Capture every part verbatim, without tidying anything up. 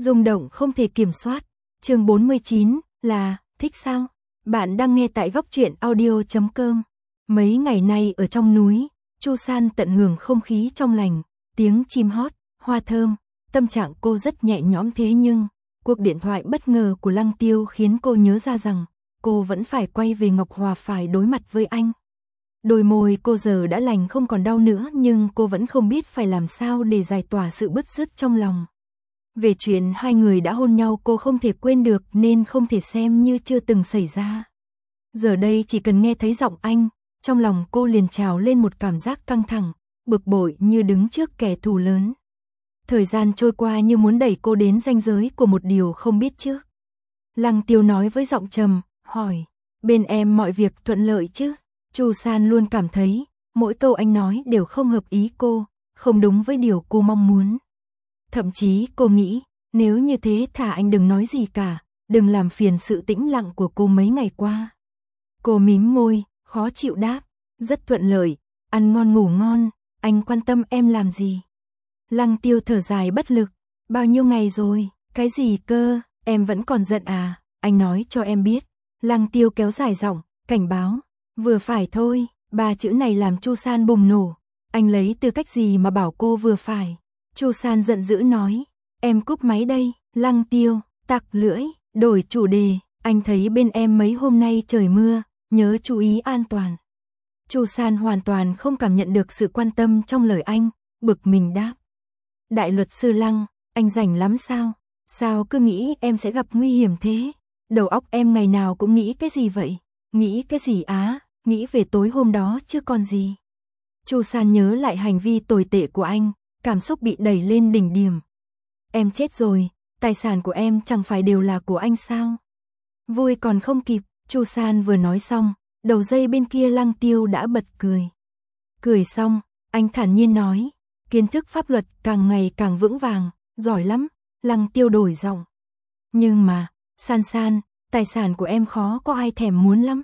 rung động không thể kiểm soát. Chương bốn mươi chín là thích sao? Bạn đang nghe tại góc truyện audio chấm com. Mấy ngày nay ở trong núi, Chu San tận hưởng không khí trong lành, tiếng chim hót, hoa thơm, tâm trạng cô rất nhẹ nhõm. Thế nhưng, cuộc điện thoại bất ngờ của Lăng Tiêu khiến cô nhớ ra rằng cô vẫn phải quay về Ngọc Hòa, phải đối mặt với anh. Đôi môi cô giờ đã lành không còn đau nữa, nhưng cô vẫn không biết phải làm sao để giải tỏa sự bứt rứt trong lòng. Về chuyện hai người đã hôn nhau cô không thể quên được nên không thể xem như chưa từng xảy ra. Giờ đây chỉ cần nghe thấy giọng anh, trong lòng cô liền trào lên một cảm giác căng thẳng, bực bội như đứng trước kẻ thù lớn. Thời gian trôi qua như muốn đẩy cô đến ranh giới của một điều không biết trước. Lăng Tiêu nói với giọng trầm, hỏi, bên em mọi việc thuận lợi chứ? Chu San luôn cảm thấy, mỗi câu anh nói đều không hợp ý cô, không đúng với điều cô mong muốn. Thậm chí cô nghĩ, nếu như thế thà anh đừng nói gì cả, đừng làm phiền sự tĩnh lặng của cô mấy ngày qua. Cô mím môi, khó chịu đáp, rất thuận lợi, ăn ngon ngủ ngon, anh quan tâm em làm gì? Lăng Tiêu thở dài bất lực, bao nhiêu ngày rồi, cái gì cơ, em vẫn còn giận à, anh nói cho em biết. Lăng Tiêu kéo dài giọng, cảnh báo, vừa phải thôi, ba chữ này làm Chu San bùng nổ, anh lấy tư cách gì mà bảo cô vừa phải? Chu San giận dữ nói, em cúp máy đây. Lăng Tiêu, tặc lưỡi, đổi chủ đề, anh thấy bên em mấy hôm nay trời mưa, nhớ chú ý an toàn. Chu San hoàn toàn không cảm nhận được sự quan tâm trong lời anh, bực mình đáp. Đại luật sư Lăng, anh rảnh lắm sao? Sao cứ nghĩ em sẽ gặp nguy hiểm thế? Đầu óc em ngày nào cũng nghĩ cái gì vậy? Nghĩ cái gì á? Nghĩ về tối hôm đó chứ còn gì? Chu San nhớ lại hành vi tồi tệ của anh, cảm xúc bị đẩy lên đỉnh điểm. Em chết rồi, tài sản của em chẳng phải đều là của anh sao? Vui còn không kịp, Chu San vừa nói xong, đầu dây bên kia Lăng Tiêu đã bật cười. Cười xong, anh thản nhiên nói, kiến thức pháp luật càng ngày càng vững vàng, giỏi lắm. Lăng Tiêu đổi giọng. Nhưng mà, San San, tài sản của em khó có ai thèm muốn lắm.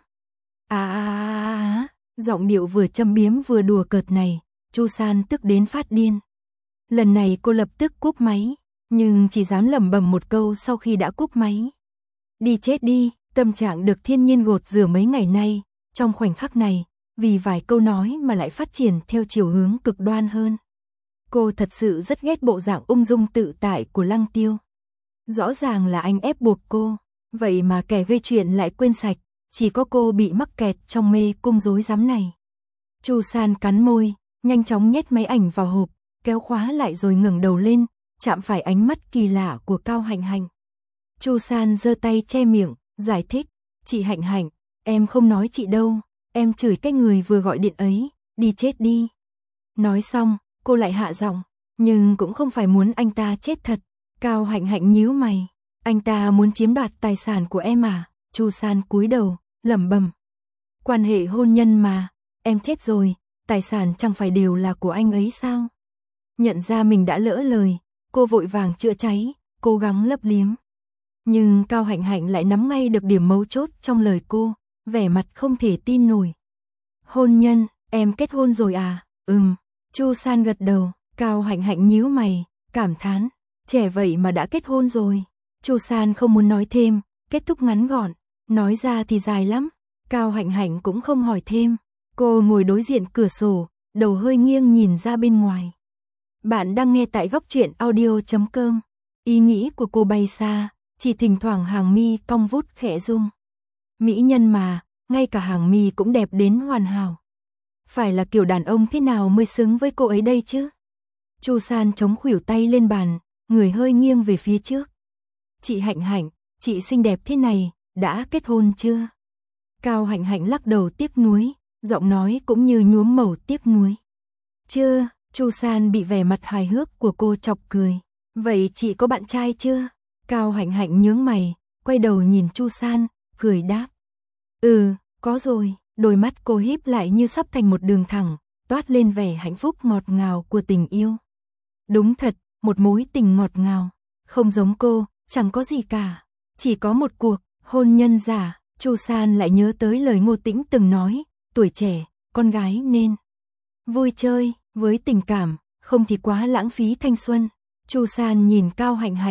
À à à à, giọng điệu vừa châm biếm vừa đùa cợt này, Chu San tức đến phát điên. Lần này cô lập tức cúp máy, nhưng chỉ dám lẩm bẩm một câu sau khi đã cúp máy. Đi chết đi, tâm trạng được thiên nhiên gột rửa mấy ngày nay, trong khoảnh khắc này, vì vài câu nói mà lại phát triển theo chiều hướng cực đoan hơn. Cô thật sự rất ghét bộ dạng ung dung tự tại của Lăng Tiêu. Rõ ràng là anh ép buộc cô, vậy mà kẻ gây chuyện lại quên sạch, chỉ có cô bị mắc kẹt trong mê cung rối rắm này. Chu San cắn môi, nhanh chóng nhét máy ảnh vào hộp, kéo khóa lại rồi ngẩng đầu lên, chạm phải ánh mắt kỳ lạ của Cao Hạnh Hạnh. Chu San giơ tay che miệng, giải thích, chị Hạnh Hạnh, em không nói chị đâu, em chửi cái người vừa gọi điện ấy, đi chết đi. Nói xong, cô lại hạ giọng, nhưng cũng không phải muốn anh ta chết thật. Cao Hạnh Hạnh nhíu mày, anh ta muốn chiếm đoạt tài sản của em à? Chu San cúi đầu, lẩm bẩm, quan hệ hôn nhân mà, em chết rồi, tài sản chẳng phải đều là của anh ấy sao? Nhận ra mình đã lỡ lời, cô vội vàng chữa cháy, cố gắng lấp liếm. Nhưng Cao Hạnh Hạnh lại nắm ngay được điểm mấu chốt trong lời cô, vẻ mặt không thể tin nổi. Hôn nhân, em kết hôn rồi à? Ừm. Chu San gật đầu, Cao Hạnh Hạnh nhíu mày, cảm thán, trẻ vậy mà đã kết hôn rồi. Chu San không muốn nói thêm, kết thúc ngắn gọn, nói ra thì dài lắm. Cao Hạnh Hạnh cũng không hỏi thêm, cô ngồi đối diện cửa sổ, đầu hơi nghiêng nhìn ra bên ngoài. Bạn đang nghe tại góc truyện audio chấm com. Ý nghĩ của cô bay xa, chỉ thỉnh thoảng hàng mi cong vút khẽ rung. Mỹ nhân mà, ngay cả hàng mi cũng đẹp đến hoàn hảo. Phải là kiểu đàn ông thế nào mới xứng với cô ấy đây chứ? Chu San chống khuỷu tay lên bàn, người hơi nghiêng về phía trước. Chị Hạnh Hạnh, chị xinh đẹp thế này, đã kết hôn chưa? Cao Hạnh Hạnh lắc đầu tiếc nuối, giọng nói cũng như nhuốm màu tiếc nuối. Chưa, Chu San bị vẻ mặt hài hước của cô chọc cười. Vậy chị có bạn trai chưa? Cao Hạnh Hạnh nhướng mày, quay đầu nhìn Chu San, cười đáp. Ừ, có rồi. Đôi mắt cô híp lại như sắp thành một đường thẳng, toát lên vẻ hạnh phúc ngọt ngào của tình yêu. Đúng thật, một mối tình ngọt ngào, không giống cô, chẳng có gì cả, chỉ có một cuộc hôn nhân giả. Chu San lại nhớ tới lời Ngô Tĩnh từng nói, tuổi trẻ, con gái nên vui chơi với tình cảm, không thì quá lãng phí thanh xuân. Chu San nhìn Cao Hạnh Hạnh,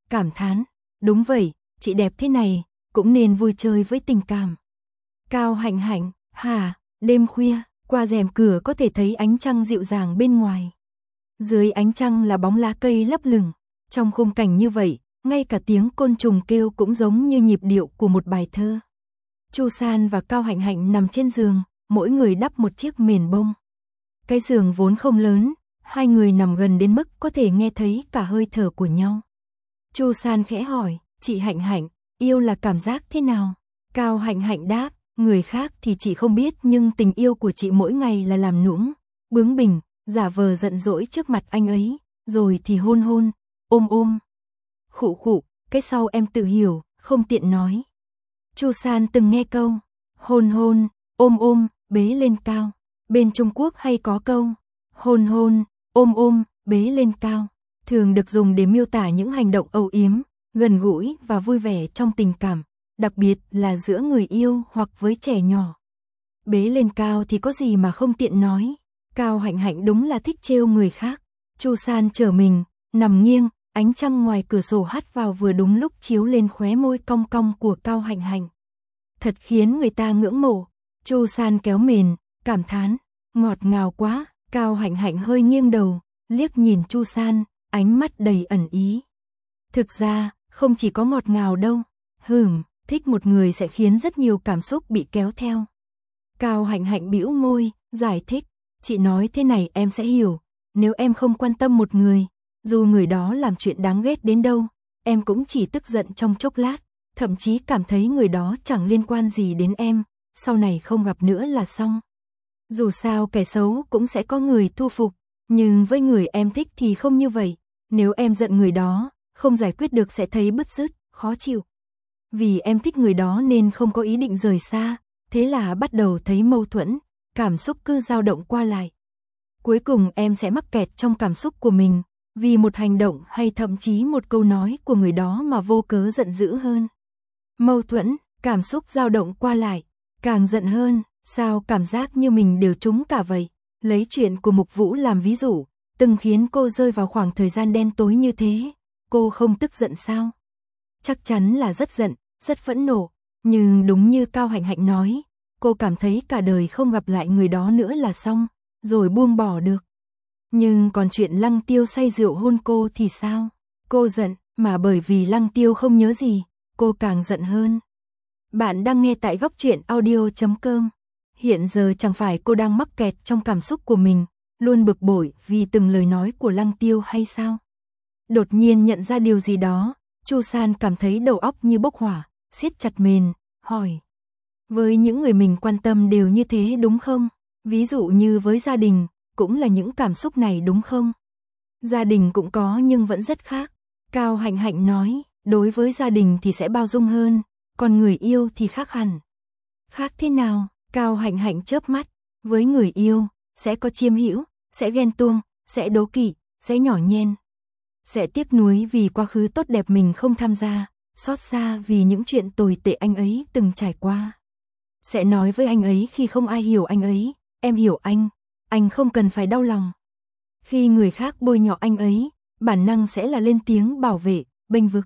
cảm thán, đúng vậy, chị đẹp thế này, cũng nên vui chơi với tình cảm. Cao Hạnh Hạnh, hả, đêm khuya, qua rèm cửa có thể thấy ánh trăng dịu dàng bên ngoài. Dưới ánh trăng là bóng lá cây lấp lửng, trong khung cảnh như vậy, ngay cả tiếng côn trùng kêu cũng giống như nhịp điệu của một bài thơ. Chu San và Cao Hạnh Hạnh nằm trên giường, mỗi người đắp một chiếc mền bông. Cái giường vốn không lớn, hai người nằm gần đến mức có thể nghe thấy cả hơi thở của nhau. Chu San khẽ hỏi, chị Hạnh Hạnh, yêu là cảm giác thế nào? Cao Hạnh Hạnh đáp, người khác thì chị không biết nhưng tình yêu của chị mỗi ngày là làm nũng, bướng bỉnh, giả vờ giận dỗi trước mặt anh ấy, rồi thì hôn hôn, ôm ôm. Khụ khụ, cái sau em tự hiểu, không tiện nói. Chu San từng nghe câu, hôn hôn, ôm ôm, bế lên cao. Bên Trung Quốc hay có câu, hôn hôn, ôm ôm, bế lên cao, thường được dùng để miêu tả những hành động âu yếm, gần gũi và vui vẻ trong tình cảm, đặc biệt là giữa người yêu hoặc với trẻ nhỏ. Bế lên cao thì có gì mà không tiện nói. Cao Hạnh Hạnh đúng là thích trêu người khác. Chu San trở mình, nằm nghiêng, ánh trăng ngoài cửa sổ hắt vào vừa đúng lúc chiếu lên khóe môi cong cong của Cao Hạnh Hạnh. Thật khiến người ta ngưỡng mộ. Chu San kéo mền, cảm thán, ngọt ngào quá. Cao Hạnh Hạnh hơi nghiêng đầu, liếc nhìn Chu San, ánh mắt đầy ẩn ý. Thực ra, không chỉ có ngọt ngào đâu. Hừm, thích một người sẽ khiến rất nhiều cảm xúc bị kéo theo. Cao Hạnh Hạnh bĩu môi, giải thích, chị nói thế này em sẽ hiểu. Nếu em không quan tâm một người, dù người đó làm chuyện đáng ghét đến đâu, em cũng chỉ tức giận trong chốc lát, thậm chí cảm thấy người đó chẳng liên quan gì đến em, sau này không gặp nữa là xong. Dù sao kẻ xấu cũng sẽ có người thu phục, nhưng với người em thích thì không như vậy. Nếu em giận người đó, không giải quyết được sẽ thấy bứt rứt, khó chịu. Vì em thích người đó nên không có ý định rời xa, thế là bắt đầu thấy mâu thuẫn, cảm xúc cứ dao động qua lại. Cuối cùng em sẽ mắc kẹt trong cảm xúc của mình, vì một hành động hay thậm chí một câu nói của người đó mà vô cớ giận dữ hơn. Mâu thuẫn, cảm xúc dao động qua lại, càng giận hơn, sao cảm giác như mình đều trúng cả vậy. Lấy chuyện của Mục Vũ làm ví dụ, từng khiến cô rơi vào khoảng thời gian đen tối như thế, cô không tức giận sao? Chắc chắn là rất giận, rất phẫn nộ, nhưng đúng như Cao Hạnh Hạnh nói, cô cảm thấy cả đời không gặp lại người đó nữa là xong, rồi buông bỏ được. Nhưng còn chuyện Lăng Tiêu say rượu hôn cô thì sao? Cô giận, mà bởi vì Lăng Tiêu không nhớ gì, cô càng giận hơn. Bạn đang nghe tại góc truyện audio chấm com. Hiện giờ chẳng phải cô đang mắc kẹt trong cảm xúc của mình, luôn bực bội vì từng lời nói của Lăng Tiêu hay sao? Đột nhiên nhận ra điều gì đó, Chu San cảm thấy đầu óc như bốc hỏa, siết chặt mền, hỏi. Với những người mình quan tâm đều như thế đúng không? Ví dụ như với gia đình, cũng là những cảm xúc này đúng không? Gia đình cũng có nhưng vẫn rất khác. Cao Hạnh Hạnh nói, đối với gia đình thì sẽ bao dung hơn, còn người yêu thì khác hẳn. Khác thế nào? Cao Hạnh Hạnh chớp mắt, với người yêu, sẽ có chiêm hữu, sẽ ghen tuông, sẽ đố kỵ, sẽ nhỏ nhen. Sẽ tiếc nuối vì quá khứ tốt đẹp mình không tham gia, xót xa vì những chuyện tồi tệ anh ấy từng trải qua. Sẽ nói với anh ấy khi không ai hiểu anh ấy, em hiểu anh, anh không cần phải đau lòng. Khi người khác bôi nhọ anh ấy, bản năng sẽ là lên tiếng bảo vệ, bênh vực.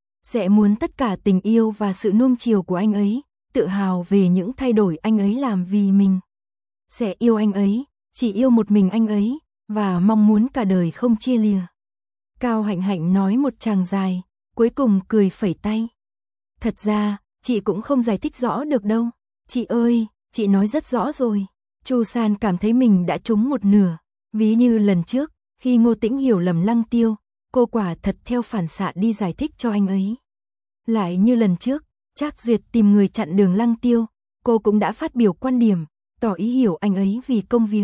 Sẽ muốn tất cả tình yêu và sự nuông chiều của anh ấy, tự hào về những thay đổi anh ấy làm vì mình. Sẽ yêu anh ấy, chỉ yêu một mình anh ấy, và mong muốn cả đời không chia lìa. Cao Hạnh Hạnh nói một tràng dài, cuối cùng cười phẩy tay. Thật ra, chị cũng không giải thích rõ được đâu. Chị ơi, chị nói rất rõ rồi. Chu San cảm thấy mình đã trúng một nửa. Ví như lần trước, khi Ngô Tĩnh hiểu lầm Lăng Tiêu, cô quả thật theo phản xạ đi giải thích cho anh ấy. Lại như lần trước, Trác Duyệt tìm người chặn đường Lăng Tiêu, cô cũng đã phát biểu quan điểm, tỏ ý hiểu anh ấy vì công việc.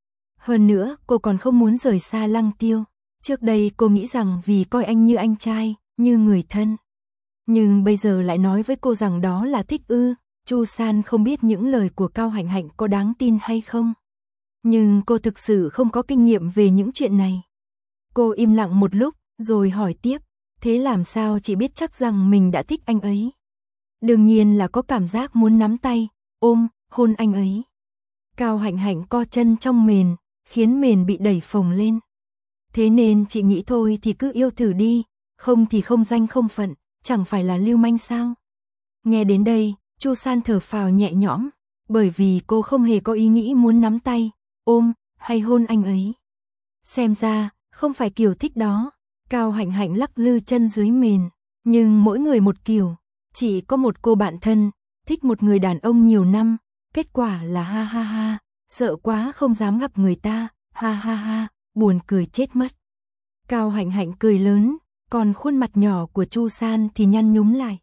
Hơn nữa, cô còn không muốn rời xa Lăng Tiêu. Trước đây cô nghĩ rằng vì coi anh như anh trai, như người thân. Nhưng bây giờ lại nói với cô rằng đó là thích ư. Chu San không biết những lời của Cao Hạnh Hạnh có đáng tin hay không. Nhưng cô thực sự không có kinh nghiệm về những chuyện này. Cô im lặng một lúc, rồi hỏi tiếp. Thế làm sao chị biết chắc rằng mình đã thích anh ấy? Đương nhiên là có cảm giác muốn nắm tay, ôm, hôn anh ấy. Cao Hạnh Hạnh co chân trong mền, khiến mền bị đẩy phồng lên. Thế nên chị nghĩ thôi thì cứ yêu thử đi, không thì không danh không phận, chẳng phải là lưu manh sao? Nghe đến đây, Chu San thở phào nhẹ nhõm, bởi vì cô không hề có ý nghĩ muốn nắm tay, ôm, hay hôn anh ấy. Xem ra, không phải kiểu thích đó. Cao Hạnh Hạnh lắc lư chân dưới mền, nhưng mỗi người một kiểu, chỉ có một cô bạn thân, thích một người đàn ông nhiều năm, kết quả là ha ha ha, sợ quá không dám gặp người ta, ha ha ha, buồn cười chết mất. Cao Hạnh Hạnh cười lớn, còn khuôn mặt nhỏ của Chu San thì nhăn nhúm lại.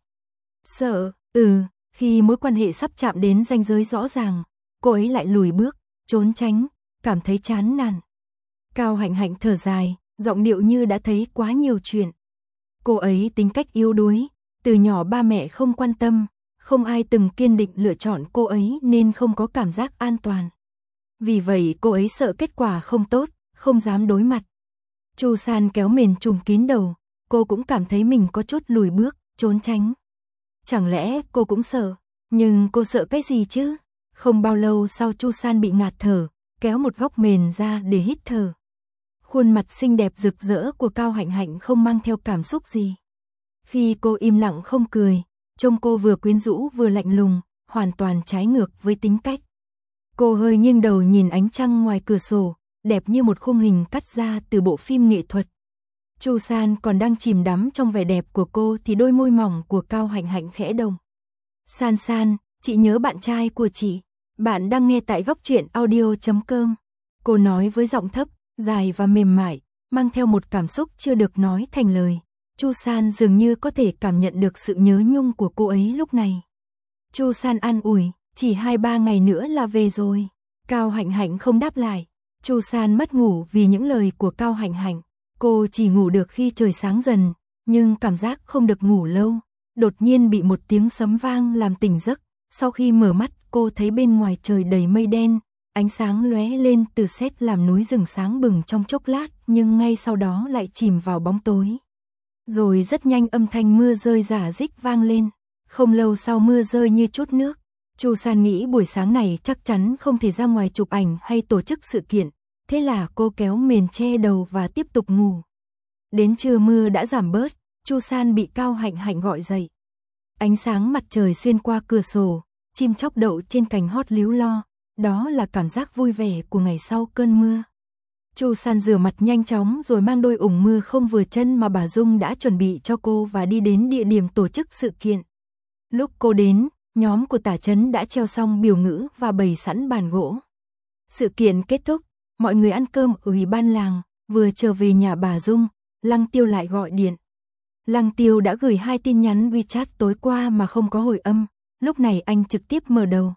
Sợ, ừ, khi mối quan hệ sắp chạm đến ranh giới rõ ràng, cô ấy lại lùi bước, trốn tránh, cảm thấy chán nản. Cao Hạnh Hạnh thở dài, giọng điệu như đã thấy quá nhiều chuyện. Cô ấy tính cách yếu đuối, từ nhỏ ba mẹ không quan tâm, không ai từng kiên định lựa chọn cô ấy nên không có cảm giác an toàn. Vì vậy cô ấy sợ kết quả không tốt, không dám đối mặt. Chu San kéo mền trùm kín đầu, cô cũng cảm thấy mình có chút lùi bước, trốn tránh. Chẳng lẽ cô cũng sợ, nhưng cô sợ cái gì chứ? Không bao lâu sau Chu San bị ngạt thở, kéo một góc mền ra để hít thở. Khuôn mặt xinh đẹp rực rỡ của Cao Hạnh Hạnh không mang theo cảm xúc gì. Khi cô im lặng không cười, trông cô vừa quyến rũ vừa lạnh lùng, hoàn toàn trái ngược với tính cách. Cô hơi nghiêng đầu nhìn ánh trăng ngoài cửa sổ, đẹp như một khung hình cắt ra từ bộ phim nghệ thuật. Chu San còn đang chìm đắm trong vẻ đẹp của cô thì đôi môi mỏng của Cao Hạnh Hạnh khẽ động. San San, chị nhớ bạn trai của chị. Bạn đang nghe tại góc truyện audio chấm com. Cô nói với giọng thấp, dài và mềm mại, mang theo một cảm xúc chưa được nói thành lời. Chu San dường như có thể cảm nhận được sự nhớ nhung của cô ấy lúc này. Chu San an ủi, chỉ hai ba ngày nữa là về rồi. Cao Hạnh Hạnh không đáp lại. Chu San mất ngủ vì những lời của Cao Hạnh Hạnh. Cô chỉ ngủ được khi trời sáng dần, nhưng cảm giác không được ngủ lâu. Đột nhiên bị một tiếng sấm vang làm tỉnh giấc. Sau khi mở mắt, cô thấy bên ngoài trời đầy mây đen, ánh sáng lóe lên từ sét làm núi rừng sáng bừng trong chốc lát, nhưng ngay sau đó lại chìm vào bóng tối. Rồi rất nhanh âm thanh mưa rơi rả rích vang lên. Không lâu sau mưa rơi như chút nước. Chu San nghĩ buổi sáng này chắc chắn không thể ra ngoài chụp ảnh hay tổ chức sự kiện, thế là cô kéo mền che đầu và tiếp tục ngủ. Đến trưa mưa đã giảm bớt, Chu San bị Cao Hạnh Hạnh gọi dậy. Ánh sáng mặt trời xuyên qua cửa sổ, chim chóc đậu trên cành hót líu lo, đó là cảm giác vui vẻ của ngày sau cơn mưa. Chu San rửa mặt nhanh chóng rồi mang đôi ủng mưa không vừa chân mà bà Dung đã chuẩn bị cho cô và đi đến địa điểm tổ chức sự kiện. Lúc cô đến, nhóm của Tả Chấn đã treo xong biểu ngữ và bày sẵn bàn gỗ. Sự kiện kết thúc, mọi người ăn cơm ở ủy ban làng, vừa trở về nhà bà Dung, Lăng Tiêu lại gọi điện. Lăng Tiêu đã gửi hai tin nhắn WeChat tối qua mà không có hồi âm, lúc này anh trực tiếp mở đầu.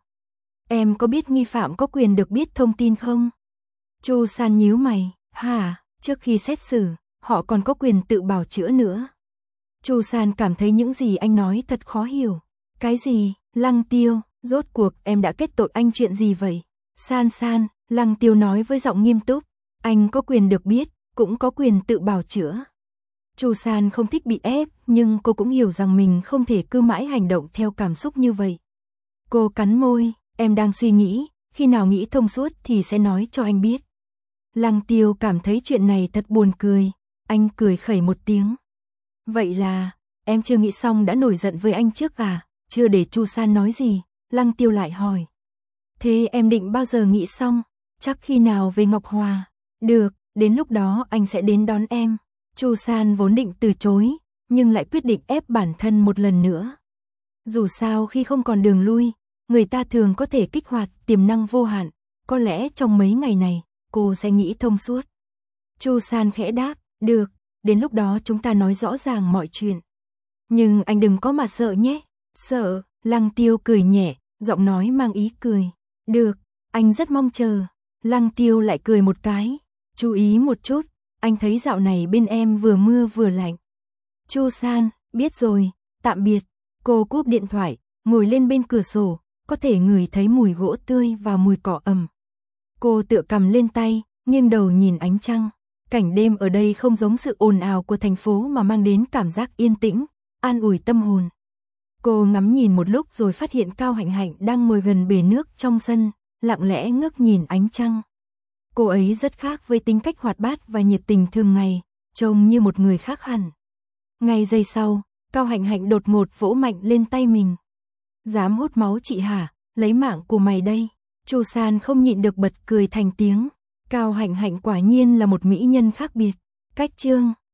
Em có biết nghi phạm có quyền được biết thông tin không? Chu San nhíu mày, hả, trước khi xét xử, họ còn có quyền tự bào chữa nữa. Chu San cảm thấy những gì anh nói thật khó hiểu. Cái gì? Lăng Tiêu, rốt cuộc em đã kết tội anh chuyện gì vậy? San San, Lăng Tiêu nói với giọng nghiêm túc, anh có quyền được biết, cũng có quyền tự bào chữa. Chu San không thích bị ép, nhưng cô cũng hiểu rằng mình không thể cứ mãi hành động theo cảm xúc như vậy. Cô cắn môi, em đang suy nghĩ, khi nào nghĩ thông suốt thì sẽ nói cho anh biết. Lăng Tiêu cảm thấy chuyện này thật buồn cười, anh cười khẩy một tiếng. Vậy là, em chưa nghĩ xong đã nổi giận với anh trước à? Chưa để Chu San nói gì, Lăng Tiêu lại hỏi. Thế em định bao giờ nghĩ xong? Chắc khi nào về Ngọc Hòa? Được, đến lúc đó anh sẽ đến đón em. Chu San vốn định từ chối, nhưng lại quyết định ép bản thân một lần nữa. Dù sao khi không còn đường lui, người ta thường có thể kích hoạt tiềm năng vô hạn, có lẽ trong mấy ngày này, cô sẽ nghĩ thông suốt. Chu San khẽ đáp, được, đến lúc đó chúng ta nói rõ ràng mọi chuyện. Nhưng anh đừng có mà sợ nhé. Sợ, Lăng Tiêu cười nhẹ, giọng nói mang ý cười. Được, anh rất mong chờ. Lăng Tiêu lại cười một cái. Chú ý một chút, anh thấy dạo này bên em vừa mưa vừa lạnh. Chu San, biết rồi, tạm biệt. Cô cúp điện thoại, ngồi lên bên cửa sổ, có thể ngửi thấy mùi gỗ tươi và mùi cỏ ẩm. Cô tựa cầm lên tay, nghiêng đầu nhìn ánh trăng. Cảnh đêm ở đây không giống sự ồn ào của thành phố mà mang đến cảm giác yên tĩnh, an ủi tâm hồn. Cô ngắm nhìn một lúc rồi phát hiện Cao Hạnh Hạnh đang ngồi gần bể nước trong sân, lặng lẽ ngước nhìn ánh trăng. Cô ấy rất khác với tính cách hoạt bát và nhiệt tình thường ngày, trông như một người khác hẳn. Ngay giây sau, Cao Hạnh Hạnh đột ngột vỗ mạnh lên tay mình. Dám hút máu chị hả? Lấy mạng của mày đây. Chu San không nhịn được bật cười thành tiếng. Cao Hạnh Hạnh quả nhiên là một mỹ nhân khác biệt. Cách chương